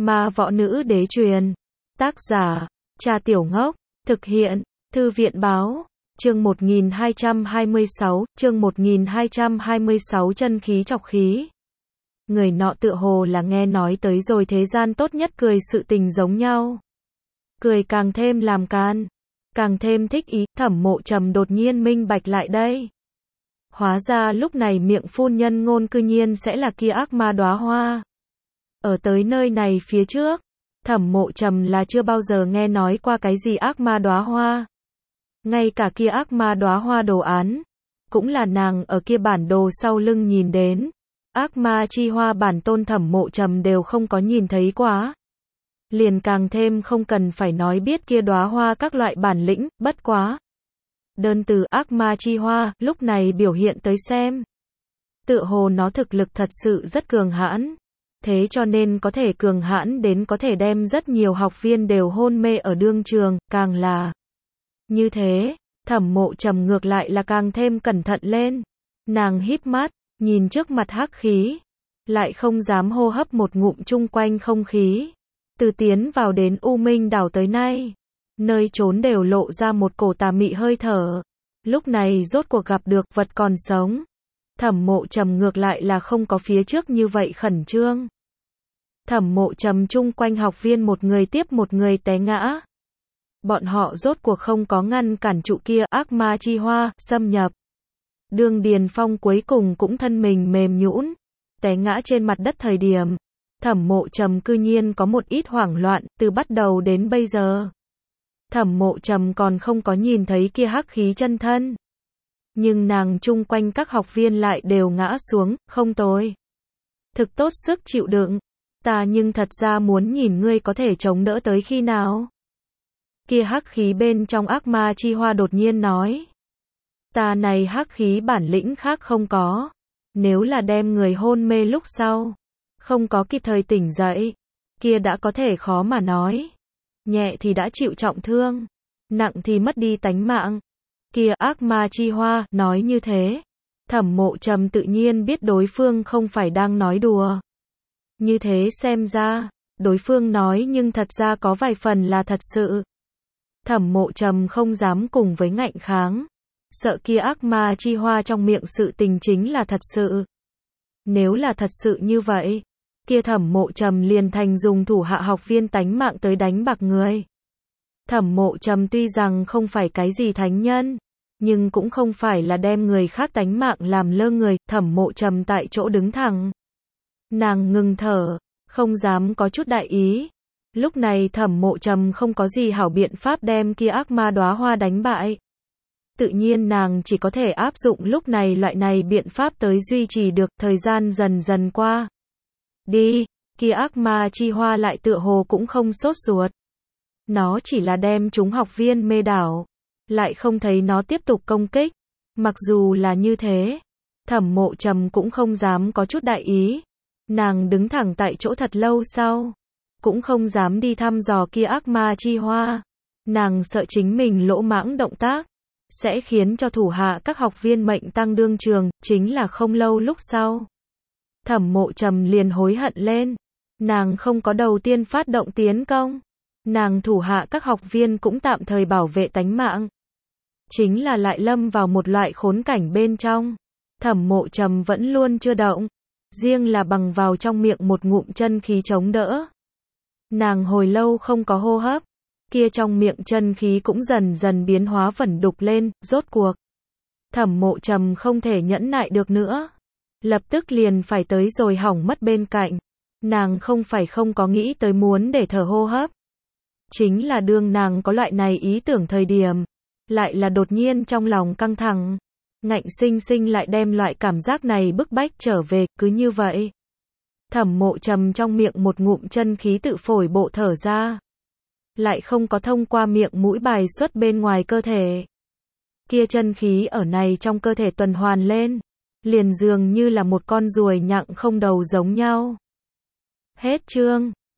Ma võ nữ đế truyền. Tác giả, Trà Tiểu Ngốc. Thực hiện, Thư viện báo. Chương 1226, chương 1226 chân khí chọc khí. Người nọ tựa hồ là nghe nói tới rồi thế gian tốt nhất cười sự tình giống nhau. Cười càng thêm làm can, càng thêm thích ý, Thẩm Mộ Trầm đột nhiên minh bạch lại đây. Hóa ra lúc này miệng phun nhân ngôn cư nhiên sẽ là kia ác ma đóa hoa. Ở tới nơi này phía trước, Thẩm Mộ Trầm là chưa bao giờ nghe nói qua cái gì ác ma đóa hoa. Ngay cả kia ác ma đóa hoa đồ án, cũng là nàng ở kia bản đồ sau lưng nhìn đến. Ác ma chi hoa bản tôn Thẩm Mộ Trầm đều không có nhìn thấy quá. Liền càng thêm không cần phải nói biết kia đóa hoa các loại bản lĩnh, bất quá. Đơn từ ác ma chi hoa, lúc này biểu hiện tới xem. Tựa hồ nó thực lực thật sự rất cường hãn. Thế cho nên có thể cường hãn đến có thể đem rất nhiều học viên đều hôn mê ở đương trường, càng là như thế, Thẩm Mộ Trầm ngược lại là càng thêm cẩn thận lên. Nàng híp mắt, nhìn trước mặt hắc khí, lại không dám hô hấp một ngụm chung quanh không khí. Từ tiến vào đến U Minh đảo tới nay, nơi trốn đều lộ ra một cổ tà mị hơi thở. Lúc này rốt cuộc gặp được vật còn sống. Thẩm Mộ Trầm ngược lại là không có phía trước như vậy khẩn trương. Thẩm Mộ Trầm chung quanh học viên một người tiếp một người té ngã. Bọn họ rốt cuộc không có ngăn cản trụ kia ác ma chi hoa xâm nhập. Đường Điền Phong cuối cùng cũng thân mình mềm nhũn, té ngã trên mặt đất thời điểm. Thẩm Mộ Trầm cư nhiên có một ít hoảng loạn, từ bắt đầu đến bây giờ. Thẩm Mộ Trầm còn không có nhìn thấy kia hắc khí chân thân. Nhưng nàng chung quanh các học viên lại đều ngã xuống, không tồi. Thực tốt sức chịu đựng. Ta nhưng thật ra muốn nhìn ngươi có thể chống đỡ tới khi nào. Kia hắc khí bên trong ác ma chi hoa đột nhiên nói. Ta này hắc khí bản lĩnh khác không có. Nếu là đem người hôn mê lúc sau, không có kịp thời tỉnh dậy, kia đã có thể khó mà nói. Nhẹ thì đã chịu trọng thương, nặng thì mất đi tánh mạng. Kia ác ma chi hoa nói như thế. Thẩm Mộ Trầm tự nhiên biết đối phương không phải đang nói đùa. Như thế xem ra, đối phương nói nhưng thật ra có vài phần là thật sự. Thẩm Mộ Trầm không dám cùng với ngạnh kháng. Sợ kia ác ma chi hoa trong miệng sự tình chính là thật sự. Nếu là thật sự như vậy, kia Thẩm Mộ Trầm liền thành dùng thủ hạ học viên tánh mạng tới đánh bạc người. Thẩm Mộ Trầm tuy rằng không phải cái gì thánh nhân, nhưng cũng không phải là đem người khác tánh mạng làm lơ người. Thẩm Mộ Trầm tại chỗ đứng thẳng. Nàng ngừng thở, không dám có chút đại ý. Lúc này Thẩm Mộ Trầm không có gì hảo biện pháp đem kia ác ma đóa hoa đánh bại. Tự nhiên nàng chỉ có thể áp dụng lúc này loại này biện pháp tới duy trì được. Thời gian dần dần qua đi, kia ác ma chi hoa lại tựa hồ cũng không sốt ruột. Nó chỉ là đem chúng học viên mê đảo, lại không thấy nó tiếp tục công kích. Mặc dù là như thế, Thẩm Mộ Trầm cũng không dám có chút đại ý. Nàng đứng thẳng tại chỗ thật lâu sau, cũng không dám đi thăm dò kia ác ma chi hoa. Nàng sợ chính mình lỗ mãng động tác sẽ khiến cho thủ hạ các học viên mệnh tăng đương trường. Chính là không lâu lúc sau, Thẩm Mộ Trầm liền hối hận lên. Nàng không có đầu tiên phát động tiến công. Nàng thủ hạ các học viên cũng tạm thời bảo vệ tánh mạng. Chính là lại lâm vào một loại khốn cảnh bên trong. Thẩm Mộ Trầm vẫn luôn chưa động. Riêng là bằng vào trong miệng một ngụm chân khí chống đỡ. Nàng hồi lâu không có hô hấp. Kia trong miệng chân khí cũng dần dần biến hóa vẩn đục lên, rốt cuộc. Thẩm Mộ Trầm không thể nhẫn nại được nữa. Lập tức liền phải tới rồi hỏng mất bên cạnh. Nàng không phải không có nghĩ tới muốn để thở hô hấp. Chính là đương nàng có loại này ý tưởng thời điểm. Lại là đột nhiên trong lòng căng thẳng. Ngạnh sinh sinh lại đem loại cảm giác này bức bách trở về, cứ như vậy. Thẩm Mộ Trầm trong miệng một ngụm chân khí tự phổi bộ thở ra. Lại không có thông qua miệng mũi bài xuất bên ngoài cơ thể. Kia chân khí ở này trong cơ thể tuần hoàn lên. Liền dường như là một con ruồi nhặng không đầu giống nhau. Hết chương.